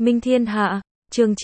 Minh Thiên Hạ, chương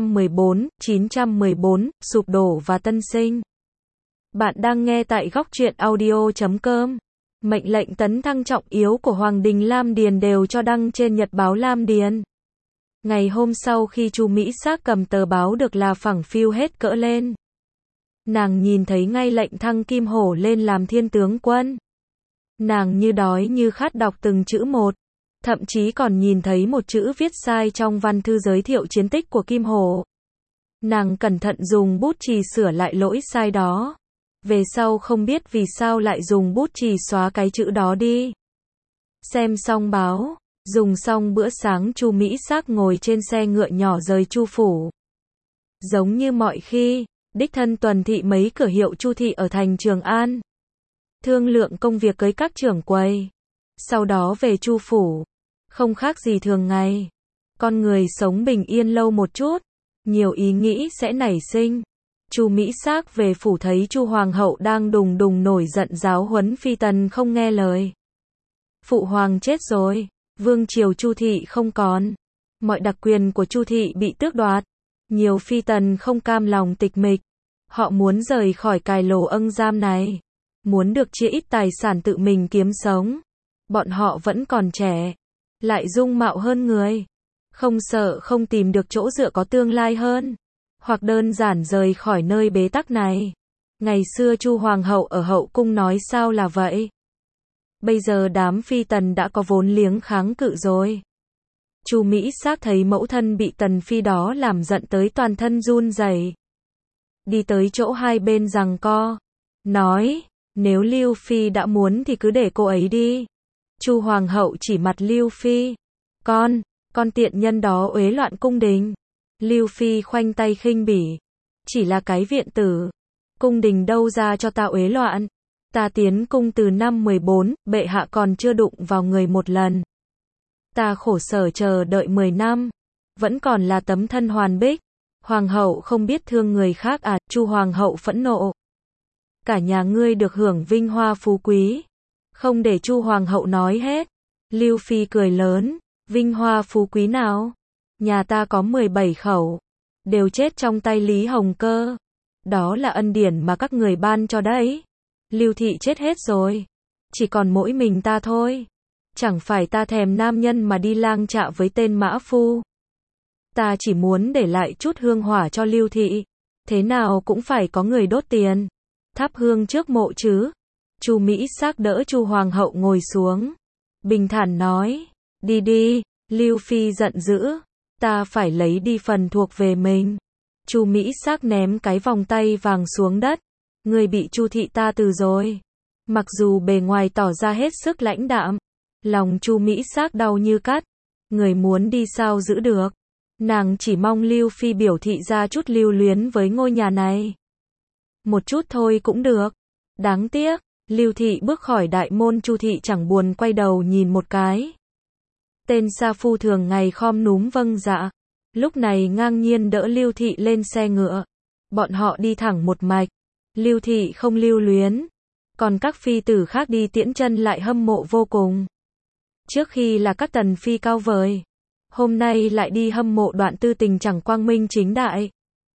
914, sụp đổ và tân sinh. Bạn đang nghe tại góc truyện audio.com. Mệnh lệnh tấn thăng trọng yếu của Hoàng đình Lam Điền đều cho đăng trên Nhật báo Lam Điền. Ngày hôm sau khi Chu Mỹ Sắc cầm tờ báo được là phẳng phiu hết cỡ lên. Nàng nhìn thấy ngay lệnh thăng Kim Hổ lên làm thiên tướng quân. Nàng như đói như khát đọc từng chữ một. Thậm chí còn nhìn thấy một chữ viết sai trong văn thư giới thiệu chiến tích của Kim Hổ. Nàng cẩn thận dùng bút chì sửa lại lỗi sai đó. Về sau không biết vì sao lại dùng bút chì xóa cái chữ đó đi. Xem xong báo, dùng xong bữa sáng Chu Mỹ Sắc ngồi trên xe ngựa nhỏ rời Chu phủ. Giống như mọi khi, đích thân tuần thị mấy cửa hiệu Chu thị ở thành Trường An. Thương lượng công việc với các trưởng quầy. Sau đó về Chu phủ. Không khác gì thường ngày. Con người sống bình yên lâu một chút, nhiều ý nghĩ sẽ nảy sinh. Chu Mỹ Sắc về phủ thấy Chu hoàng hậu đang đùng đùng nổi giận giáo huấn phi tần không nghe lời. Phụ hoàng chết rồi, vương triều Chu thị không còn, mọi đặc quyền của Chu thị bị tước đoạt. Nhiều phi tần không cam lòng tịch mịch, họ muốn rời khỏi cài lồ âng giam này, muốn được chia ít tài sản tự mình kiếm sống. Bọn họ vẫn còn trẻ, lại dung mạo hơn người, không sợ không tìm được chỗ dựa có tương lai hơn, hoặc đơn giản rời khỏi nơi bế tắc này. Ngày xưa Chu hoàng hậu ở hậu cung nói sao là vậy. Bây giờ đám phi tần đã có vốn liếng kháng cự rồi. Chu Mỹ Sắc thấy mẫu thân bị tần phi đó làm giận tới toàn thân run rẩy, đi tới chỗ hai bên giằng co, nói, nếu Lưu Phi đã muốn thì cứ để cô ấy đi. Chu hoàng hậu chỉ mặt Lưu Phi, con tiện nhân đó uế loạn cung đình. Lưu Phi khoanh tay khinh bỉ, chỉ là cái viện tử, cung đình đâu ra cho ta uế loạn. Ta tiến cung từ năm 14, bệ hạ còn chưa đụng vào người một lần. Ta khổ sở chờ đợi 10 năm, vẫn còn là tấm thân hoàn bích. Hoàng hậu không biết thương người khác à? Chu hoàng hậu phẫn nộ. Cả nhà ngươi được hưởng vinh hoa phú quý, không để Chu hoàng hậu nói hết. Lưu Phi cười lớn, vinh hoa phú quý nào? Nhà ta có 17 khẩu, đều chết trong tay Lý Hồng Cơ. Đó là ân điển mà các người ban cho đấy. Lưu thị chết hết rồi, chỉ còn mỗi mình ta thôi. Chẳng phải ta thèm nam nhân mà đi lang trạ với tên mã phu. Ta chỉ muốn để lại chút hương hỏa cho Lưu thị. Thế nào cũng phải có người đốt tiền, thắp hương trước mộ chứ. Chu Mỹ Sắc đỡ Chu hoàng hậu ngồi xuống, bình thản nói, đi đi. Lưu Phi giận dữ, ta phải lấy đi phần thuộc về mình. Chu Mỹ Sắc ném cái vòng tay vàng xuống đất, người bị Chu thị ta từ rồi. Mặc dù bề ngoài tỏ ra hết sức lãnh đạm, lòng Chu Mỹ Sắc đau như cắt. Người muốn đi sao giữ được. Nàng chỉ mong Lưu Phi biểu thị ra chút lưu luyến với ngôi nhà này. Một chút thôi cũng được. Đáng tiếc, Lưu thị bước khỏi đại môn Chu thị chẳng buồn quay đầu nhìn một cái. Tên sa phu thường ngày khom núm vâng dạ, lúc này ngang nhiên đỡ Lưu thị lên xe ngựa. Bọn họ đi thẳng một mạch. Lưu thị không lưu luyến, còn các phi tử khác đi tiễn chân lại hâm mộ vô cùng. Trước khi là các tần phi cao vời, hôm nay lại đi hâm mộ đoạn tư tình chẳng quang minh chính đại.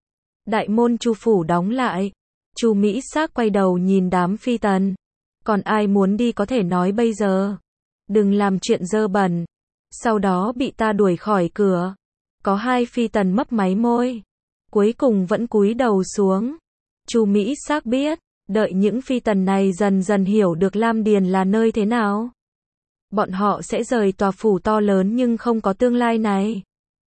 Đại môn Chu phủ đóng lại, Chu Mỹ Sắc quay đầu nhìn đám phi tần. Còn ai muốn đi có thể nói bây giờ, đừng làm chuyện dơ bẩn, sau đó bị ta đuổi khỏi cửa. Có hai phi tần mấp máy môi, cuối cùng vẫn cúi đầu xuống. Chu Mỹ Sắc biết, đợi những phi tần này dần dần hiểu được Lam Điền là nơi thế nào, bọn họ sẽ rời tòa phủ to lớn nhưng không có tương lai này,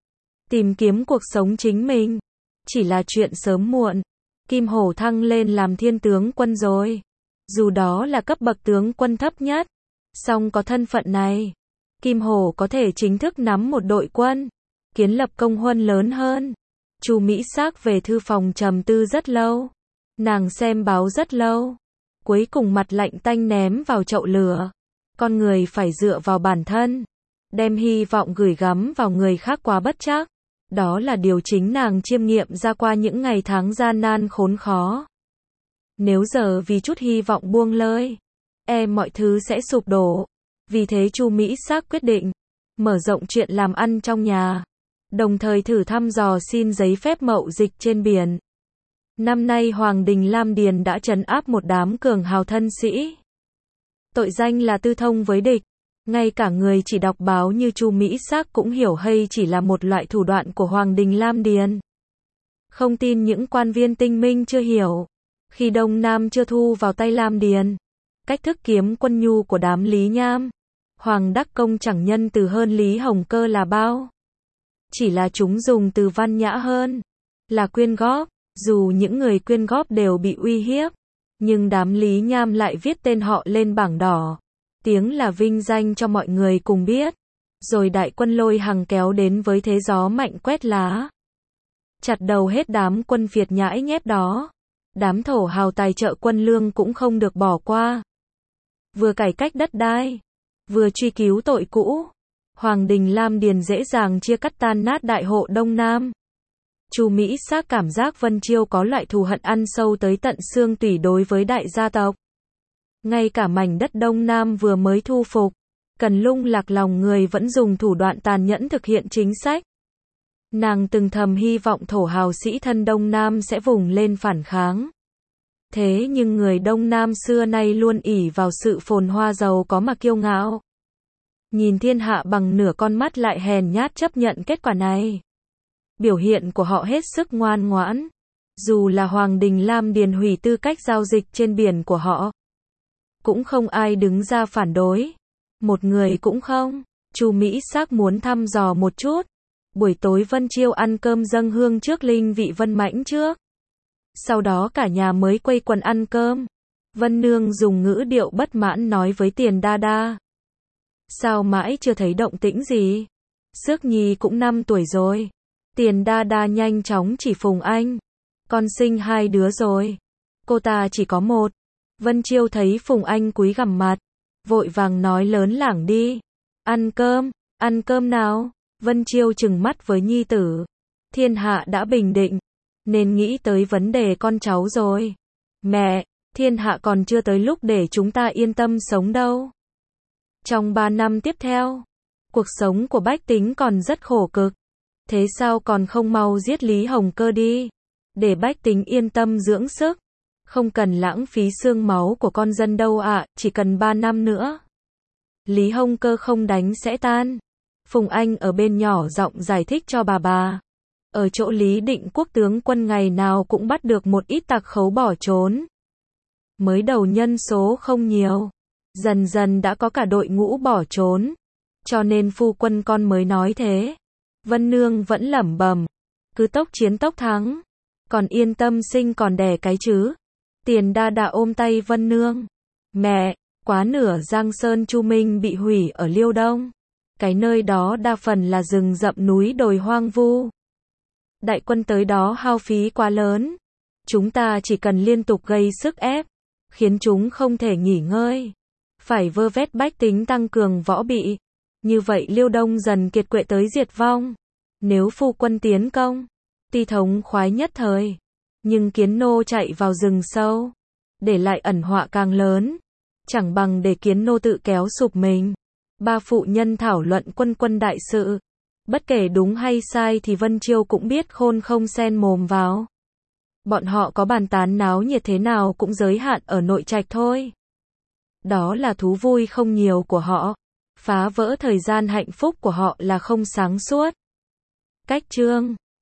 tìm kiếm cuộc sống chính mình. Chỉ là chuyện sớm muộn. Kim Hổ thăng lên làm thiên tướng quân rồi, dù đó là cấp bậc tướng quân thấp nhất, song có thân phận này, Kim Hổ có thể chính thức nắm một đội quân, kiến lập công huân lớn hơn. Chu Mỹ Sắc về thư phòng trầm tư rất lâu, nàng xem báo rất lâu, cuối cùng mặt lạnh tanh ném vào chậu lửa. Con người phải dựa vào bản thân, đem hy vọng gửi gắm vào người khác quá bất trắc. Đó là điều chính nàng chiêm nghiệm ra qua những ngày tháng gian nan khốn khó. Nếu giờ vì chút hy vọng buông lơi, mọi thứ sẽ sụp đổ. Vì thế Chu Mỹ Sắc quyết định mở rộng chuyện làm ăn trong nhà. đồng thời thử thăm dò xin giấy phép mậu dịch trên biển. Năm nay Hoàng Đình Lam Điền đã trấn áp một đám cường hào thân sĩ. Tội danh là tư thông với địch. Ngay cả người chỉ đọc báo như Chu Mỹ Sắc cũng hiểu hay chỉ là một loại thủ đoạn của Hoàng Đình Lam Điền. Không tin những quan viên tinh minh chưa hiểu. Khi Đông Nam chưa thu vào tay Lam Điền, cách thức kiếm quân nhu của đám Lý Nham, Hoàng Đắc Công chẳng nhân từ hơn Lý Hồng Cơ là bao. Chỉ là chúng dùng từ văn nhã hơn, là quyên góp. Dù những người quyên góp đều bị uy hiếp, nhưng đám Lý Nham lại viết tên họ lên bảng đỏ. Tiếng là vinh danh cho mọi người cùng biết. Rồi đại quân Lôi Hằng kéo đến với thế gió mạnh quét lá. Chặt đầu hết đám quân Việt nhãi nhép đó. Đám thổ hào tài trợ quân lương cũng không được bỏ qua. Vừa cải cách đất đai, vừa truy cứu tội cũ, Hoàng Đình Lam Điền dễ dàng chia cắt tan nát đại hộ Đông Nam. Chu Mỹ Sắc cảm giác Vân Chiêu có loại thù hận ăn sâu tới tận xương tủy đối với đại gia tộc. Ngay cả mảnh đất Đông Nam vừa mới thu phục, Cần Lung lạc lòng người vẫn dùng thủ đoạn tàn nhẫn thực hiện chính sách. Nàng từng thầm hy vọng thổ hào sĩ thân Đông Nam sẽ vùng lên phản kháng. Thế nhưng người Đông Nam xưa nay luôn ỷ vào sự phồn hoa giàu có mà kiêu ngạo. Nhìn thiên hạ bằng nửa con mắt lại hèn nhát chấp nhận kết quả này. Biểu hiện của họ hết sức ngoan ngoãn. Dù là Hoàng Đình Lam Điền hủy tư cách giao dịch trên biển của họ, cũng không ai đứng ra phản đối. Một người cũng không. Chu Mỹ Sắc muốn thăm dò một chút. Buổi tối Vân Chiêu ăn cơm dâng hương trước linh vị Vân Mãnh trước. Sau đó cả nhà mới quây quần ăn cơm. Vân Nương dùng ngữ điệu bất mãn nói với Tiền Đa Đa. Sao mãi chưa thấy động tĩnh gì? Xước Nhi cũng 5 tuổi rồi. Tiền Đa Đa nhanh chóng chỉ Phùng Anh. Con sinh 2 đứa rồi. Cô ta chỉ có 1. Vân Chiêu thấy Phùng Anh cúi gằm mặt. Vội vàng nói lớn lảng đi. Ăn cơm nào? Vân Chiêu trừng mắt với nhi tử. Thiên hạ đã bình định, nên nghĩ tới vấn đề con cháu rồi. Mẹ, thiên hạ còn chưa tới lúc để chúng ta yên tâm sống đâu. Trong 3 năm tiếp theo, cuộc sống của bách tính còn rất khổ cực. Thế sao còn không mau giết Lý Hồng Cơ đi, để bách tính yên tâm dưỡng sức. Không cần lãng phí xương máu của con dân đâu ạ, chỉ cần 3 năm nữa. Lý Hồng Cơ không đánh sẽ tan. Phùng Anh ở bên nhỏ giọng giải thích cho bà. Ở chỗ Lý Định Quốc tướng quân ngày nào cũng bắt được một ít tặc khấu bỏ trốn. Mới đầu nhân số không nhiều, dần dần đã có cả đội ngũ bỏ trốn. Cho nên phu quân con mới nói thế. Vân Nương vẫn lẩm bẩm, cứ tốc chiến tốc thắng. Còn yên tâm sinh còn đẻ cái chứ. Tiền Đa Đa ôm tay Vân Nương. Mẹ, quá nửa Giang Sơn Chu Minh bị hủy ở Liêu Đông. Cái nơi đó đa phần là rừng rậm núi đồi hoang vu. Đại quân tới đó hao phí quá lớn. Chúng ta chỉ cần liên tục gây sức ép, khiến chúng không thể nghỉ ngơi. Phải vơ vét bách tính tăng cường võ bị. Như vậy Liêu Đông dần kiệt quệ tới diệt vong. Nếu phu quân tiến công, ti thống khoái nhất thời. Nhưng Kiến Nô chạy vào rừng sâu, để lại ẩn họa càng lớn. Chẳng bằng để Kiến Nô tự kéo sụp mình. 3 phụ nhân thảo luận quân đại sự. Bất kể đúng hay sai thì Vân Chiêu cũng biết khôn không xen mồm vào. Bọn họ có bàn tán náo nhiệt thế nào cũng giới hạn ở nội trạch thôi. Đó là thú vui không nhiều của họ. Phá vỡ thời gian hạnh phúc của họ là không sáng suốt. Cách chương